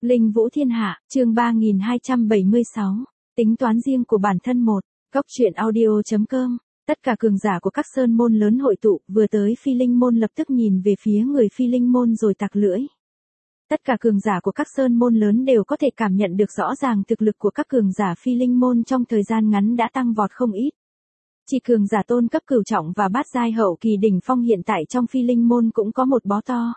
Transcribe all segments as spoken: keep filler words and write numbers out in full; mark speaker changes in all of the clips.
Speaker 1: Linh Vũ Thiên Hạ, chương ba nghìn hai trăm bảy mươi sáu. Tính toán riêng của bản thân một. Cốc truyện audio chấm com. Tất cả cường giả của các sơn môn lớn hội tụ, vừa tới Phi Linh môn lập tức nhìn về phía người Phi Linh môn rồi tặc lưỡi. Tất cả cường giả của các sơn môn lớn đều có thể cảm nhận được rõ ràng thực lực của các cường giả Phi Linh môn trong thời gian ngắn đã tăng vọt không ít. Chỉ cường giả tôn cấp cửu trọng và bát giai hậu kỳ đỉnh phong hiện tại trong Phi Linh môn cũng có một bó to.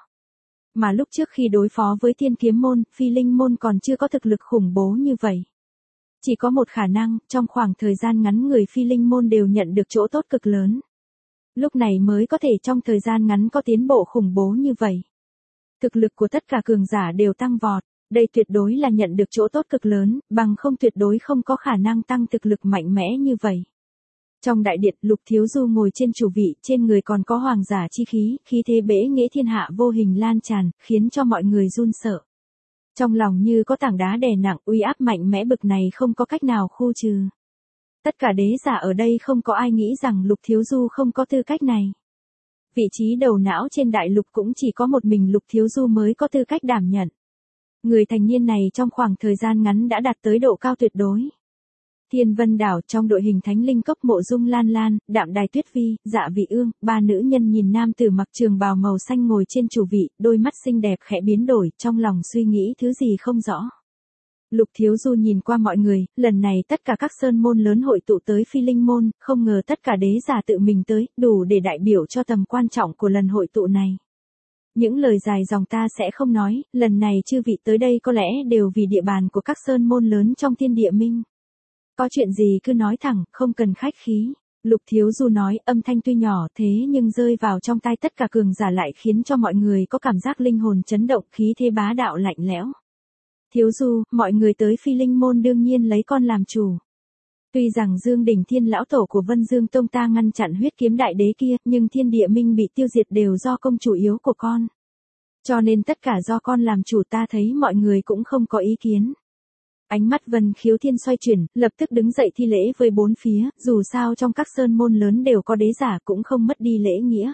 Speaker 1: Mà lúc trước khi đối phó với Thiên Kiếm môn, Phi Linh môn còn chưa có thực lực khủng bố như vậy. Chỉ có một khả năng, trong khoảng thời gian ngắn người Phi Linh môn đều nhận được chỗ tốt cực lớn. Lúc này mới có thể trong thời gian ngắn có tiến bộ khủng bố như vậy. Thực lực của tất cả cường giả đều tăng vọt, đây tuyệt đối là nhận được chỗ tốt cực lớn, bằng không tuyệt đối không có khả năng tăng thực lực mạnh mẽ như vậy. Trong đại điện, Lục Thiếu Du ngồi trên chủ vị, trên người còn có hoàng giả chi khí, khí thế bẽ nghệ thiên hạ vô hình lan tràn, khiến cho mọi người run sợ. Trong lòng như có tảng đá đè nặng, uy áp mạnh mẽ bực này không có cách nào khu trừ. Tất cả đế giả ở đây không có ai nghĩ rằng Lục Thiếu Du không có tư cách này. Vị trí đầu não trên đại lục cũng chỉ có một mình Lục Thiếu Du mới có tư cách đảm nhận. Người thành niên này trong khoảng thời gian ngắn đã đạt tới độ cao tuyệt đối. Thiên Vân Đảo trong đội hình Thánh Linh Cốc Mộ Dung Lan Lan, Đạm Đài Tuyết Vi, Dạ Vị Ương, ba nữ nhân nhìn nam tử mặc trường bào màu xanh ngồi trên chủ vị, đôi mắt xinh đẹp khẽ biến đổi, trong lòng suy nghĩ thứ gì không rõ. Lục Thiếu Du nhìn qua mọi người, lần này tất cả các sơn môn lớn hội tụ tới Phi Linh môn, không ngờ tất cả đế giả tự mình tới, đủ để đại biểu cho tầm quan trọng của lần hội tụ này. Những lời dài dòng ta sẽ không nói, lần này chư vị tới đây có lẽ đều vì địa bàn của các sơn môn lớn trong thiên địa minh. Có chuyện gì cứ nói thẳng, không cần khách khí. Lục Thiếu Du nói, âm thanh tuy nhỏ thế nhưng rơi vào trong tai tất cả cường giả lại khiến cho mọi người có cảm giác linh hồn chấn động, khí thế bá đạo lạnh lẽo. Thiếu Du, mọi người tới Phi Linh môn đương nhiên lấy con làm chủ. Tuy rằng Dương Đỉnh Thiên lão tổ của Vân Dương Tông ta ngăn chặn huyết kiếm đại đế kia, nhưng thiên địa minh bị tiêu diệt đều do công chủ yếu của con. Cho nên tất cả do con làm chủ, ta thấy mọi người cũng không có ý kiến. Ánh mắt Vân Khiếu Thiên xoay chuyển, lập tức đứng dậy thi lễ với bốn phía, dù sao trong các sơn môn lớn đều có đế giả cũng không mất đi lễ nghĩa.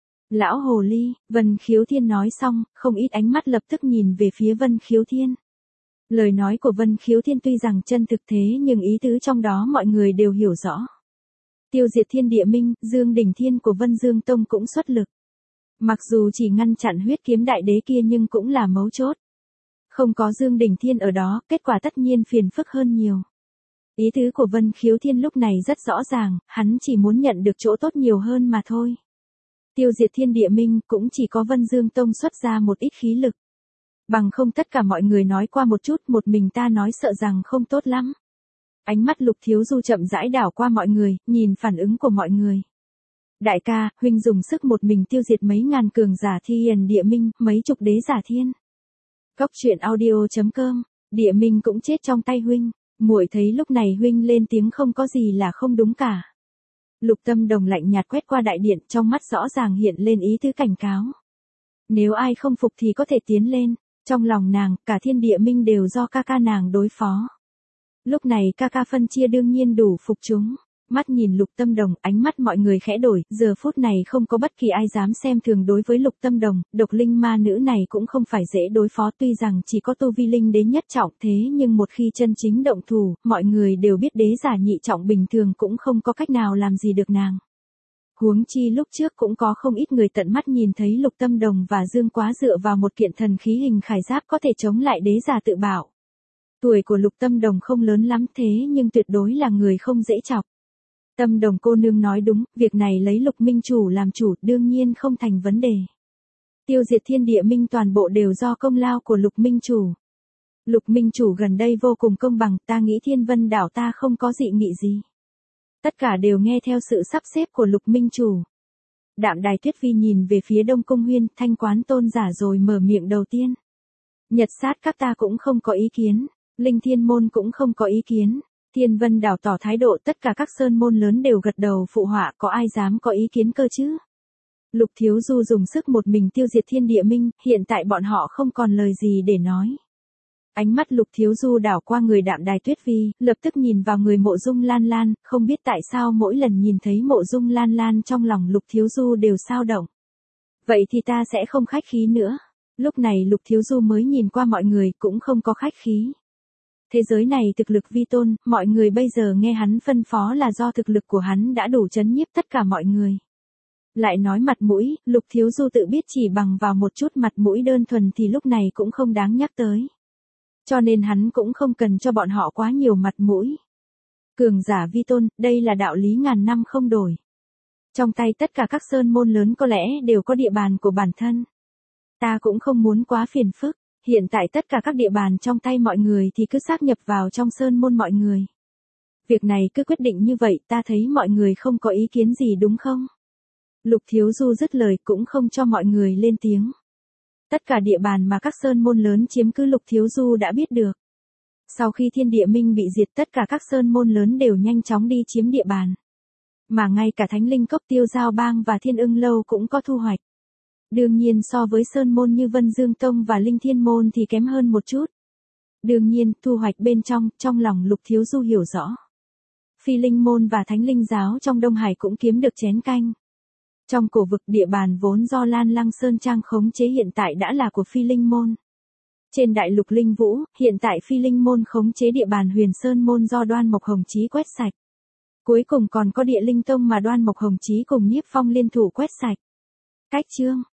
Speaker 1: Lão Hồ Ly, Vân Khiếu Thiên nói xong, không ít ánh mắt lập tức nhìn về phía Vân Khiếu Thiên. Lời nói của Vân Khiếu Thiên tuy rằng chân thực thế nhưng ý tứ trong đó mọi người đều hiểu rõ. Tiêu diệt thiên địa minh, Dương Đỉnh Thiên của Vân Dương Tông cũng xuất lực. Mặc dù chỉ ngăn chặn huyết kiếm đại đế kia nhưng cũng là mấu chốt. Không có Dương Đỉnh Thiên ở đó, kết quả tất nhiên phiền phức hơn nhiều. Ý tứ của Vân Khiếu Thiên lúc này rất rõ ràng, hắn chỉ muốn nhận được chỗ tốt nhiều hơn mà thôi. Tiêu diệt thiên địa minh cũng chỉ có Vân Dương Tông xuất ra một ít khí lực. Bằng không tất cả mọi người nói qua một chút, một mình ta nói sợ rằng không tốt lắm. Ánh mắt Lục Thiếu Du chậm rãi đảo qua mọi người, nhìn phản ứng của mọi người. Đại ca, huynh dùng sức một mình tiêu diệt mấy ngàn cường giả thi hiền địa minh, mấy chục đế giả thiên. Cốc truyện audio chấm com, địa minh cũng chết trong tay huynh, muội thấy lúc này huynh lên tiếng không có gì là không đúng cả. Lục Tâm Đồng lạnh nhạt quét qua đại điện, trong mắt rõ ràng hiện lên ý tứ cảnh cáo. Nếu ai không phục thì có thể tiến lên, trong lòng nàng, cả thiên địa minh đều do ca ca nàng đối phó. Lúc này ca ca phân chia đương nhiên đủ phục chúng. Mắt nhìn Lục Tâm Đồng, ánh mắt mọi người khẽ đổi, giờ phút này không có bất kỳ ai dám xem thường đối với Lục Tâm Đồng, độc linh ma nữ này cũng không phải dễ đối phó, tuy rằng chỉ có tu vi linh đế nhất trọng thế nhưng một khi chân chính động thủ, mọi người đều biết đế giả nhị trọng bình thường cũng không có cách nào làm gì được nàng. Huống chi lúc trước cũng có không ít người tận mắt nhìn thấy Lục Tâm Đồng và Dương Quá dựa vào một kiện thần khí hình khải giáp có thể chống lại đế giả tự bảo. Tuổi của Lục Tâm Đồng không lớn lắm thế nhưng tuyệt đối là người không dễ chọc. Tâm Đồng cô nương nói đúng, việc này lấy Lục Minh Chủ làm chủ đương nhiên không thành vấn đề. Tiêu diệt thiên địa minh toàn bộ đều do công lao của Lục Minh Chủ. Lục Minh Chủ gần đây vô cùng công bằng, ta nghĩ Thiên Vân Đảo ta không có dị nghị gì. Tất cả đều nghe theo sự sắp xếp của Lục Minh Chủ. Đạm Đài Tuyết Vi nhìn về phía Đông Cung Huyên, Thanh Quán Tôn giả rồi mở miệng đầu tiên. Nhật sát các ta cũng không có ý kiến, Linh Thiên Môn cũng không có ý kiến. Thiên Vân Đảo tỏ thái độ, tất cả các sơn môn lớn đều gật đầu phụ họa, có ai dám có ý kiến cơ chứ? Lục Thiếu Du dùng sức một mình tiêu diệt thiên địa minh, hiện tại bọn họ không còn lời gì để nói. Ánh mắt Lục Thiếu Du đảo qua người Đạm Đài Tuyết Vi, lập tức nhìn vào người Mộ Dung Lan Lan, không biết tại sao mỗi lần nhìn thấy Mộ Dung Lan Lan trong lòng Lục Thiếu Du đều xao động. Vậy thì ta sẽ không khách khí nữa. Lúc này Lục Thiếu Du mới nhìn qua mọi người cũng không có khách khí. Thế giới này thực lực vi tôn, mọi người bây giờ nghe hắn phân phó là do thực lực của hắn đã đủ chấn nhiếp tất cả mọi người. Lại nói mặt mũi, Lục Thiếu Du tự biết chỉ bằng vào một chút mặt mũi đơn thuần thì lúc này cũng không đáng nhắc tới. Cho nên hắn cũng không cần cho bọn họ quá nhiều mặt mũi. Cường giả vi tôn, đây là đạo lý ngàn năm không đổi. Trong tay tất cả các sơn môn lớn có lẽ đều có địa bàn của bản thân. Ta cũng không muốn quá phiền phức, hiện tại tất cả các địa bàn trong tay mọi người thì cứ sáp nhập vào trong sơn môn mọi người. Việc này cứ quyết định như vậy, ta thấy mọi người không có ý kiến gì đúng không? Lục Thiếu Du dứt lời cũng không cho mọi người lên tiếng. Tất cả địa bàn mà các sơn môn lớn chiếm cứ Lục Thiếu Du đã biết được. Sau khi Thiên Địa Minh bị diệt tất cả các sơn môn lớn đều nhanh chóng đi chiếm địa bàn. Mà ngay cả Thánh Linh Cốc Tiêu Giao Bang và Thiên Ưng Lâu cũng có thu hoạch. Đương nhiên so với sơn môn như Vân Dương Tông và Linh Thiên Môn thì kém hơn một chút. Đương nhiên, thu hoạch bên trong, trong lòng Lục Thiếu Du hiểu rõ. Phi Linh Môn và Thánh Linh Giáo trong Đông Hải cũng kiếm được chén canh. Trong cổ vực địa bàn vốn do Lan Lăng Sơn Trang khống chế hiện tại đã là của Phi Linh Môn. Trên đại lục Linh Vũ, hiện tại Phi Linh Môn khống chế địa bàn Huyền Sơn Môn do Đoan Mộc Hồng Chí quét sạch. Cuối cùng còn có Địa Linh Tông mà Đoan Mộc Hồng Chí cùng Nhiếp Phong liên thủ quét sạch. Cách chương